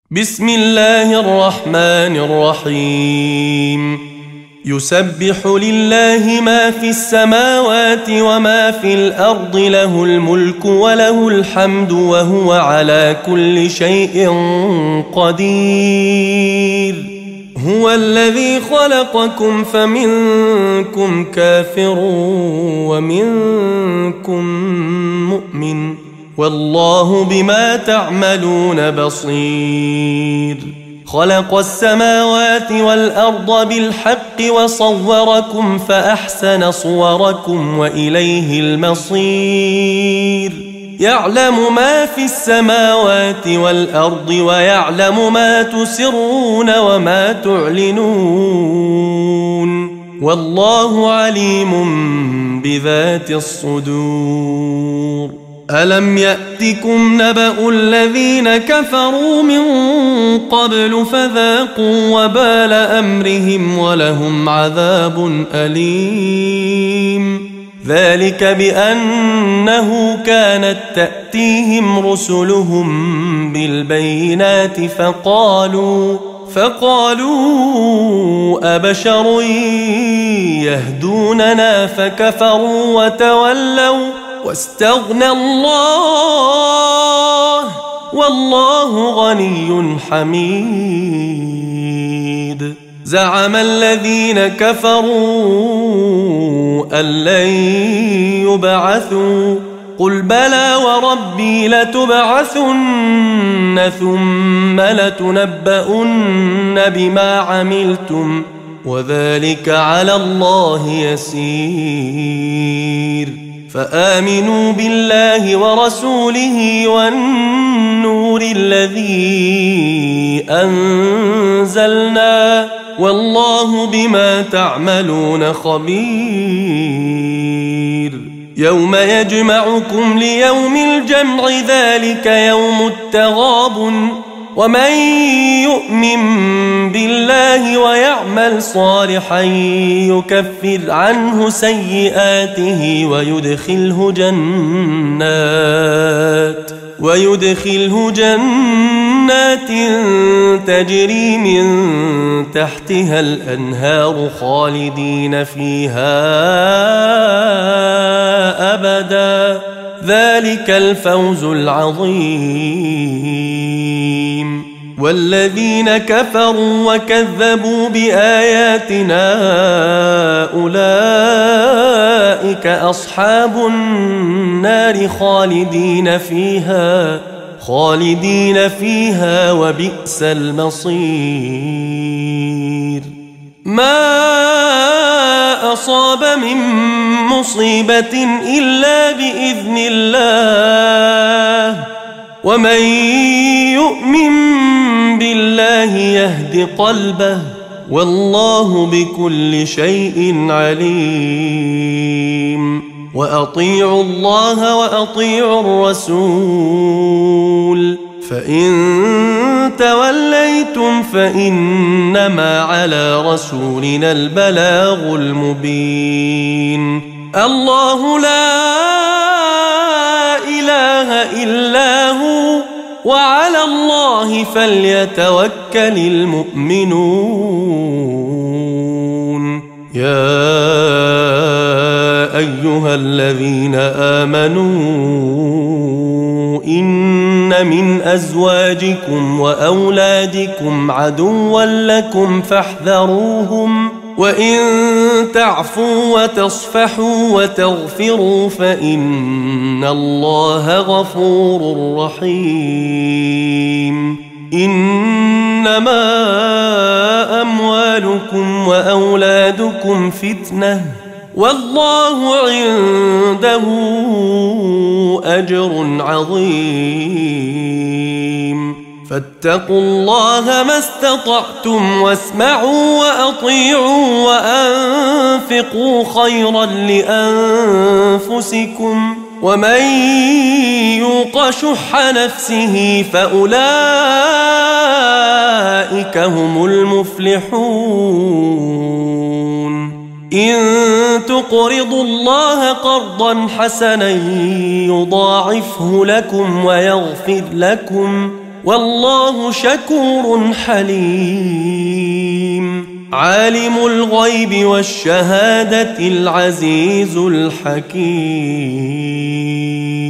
بسم الله الرحمن الرحيم يسبح لله ما في السماوات وما في الأرض له الملك وله الحمد وهو على كل شيء قدير هو الذي خلقكم فمنكم كافر ومنكم مؤمن والله بما تعملون بصير خلق السماوات والأرض بالحق وصوركم فأحسن صوركم وإليه المصير يعلم ما في السماوات والأرض ويعلم ما تسرون وما تعلنون والله عليم بذات الصدور ألم يأتكم نبأ الذين كفروا من قبل فذاقوا وبال أمرهم ولهم عذاب أليم ذلك بأنه كانت تأتيهم رسلهم بالبينات فقالوا أبشر يهدوننا فكفروا وتولوا واستغنى الله والله غني حميد زعم الذين كفروا أن لن يبعثوا قل بلى وربي لتبعثن ثم لتنبؤن بما عملتم وذلك على الله يسير فآمنوا بالله ورسوله والنور الذي أنزلنا والله بما تعملون خبير يوم يجمعكم ليوم الجمع ذلك يوم التغابن ومن يؤمن بالله ويعمل صالحا يكفر عنه سيئاته ويدخله جنات تجري من تحتها الأنهار خالدين فيها أبدا ذلك الفوز العظيم والذين كفروا وكذبوا بآياتنا أولئك أصحاب النار خالدين فيها وبئس المصير ما أصاب من مصيبة إلا بإذن الله ومن يؤمن بالله يهد قلبه والله بكل شيء عليم وأطيعوا الله وأطيعوا الرسول فإن توليتم فإنما على رسولنا البلاغ المبين الله لا إله إلا هو وعلى الله فليتوكل المؤمنون يا أيها الذين آمنوا إن من أزواجكم وأولادكم عدوا لكم فاحذروهم وإن تعفوا وتصفحوا وتغفروا فإن الله غفور رحيم إنما أموالكم وأولادكم فتنة والله عنده أجر عظيم فاتقوا الله ما استطعتم واسمعوا وأطيعوا وأنفقوا خيرا لأنفسكم ومن يوق شح نفسه فأولئك هم المفلحون إن تقرضوا الله قرضا حسنا يضاعفه لكم ويغفر لكم والله شكور حليم عالم الغيب والشهادة العزيز الحكيم.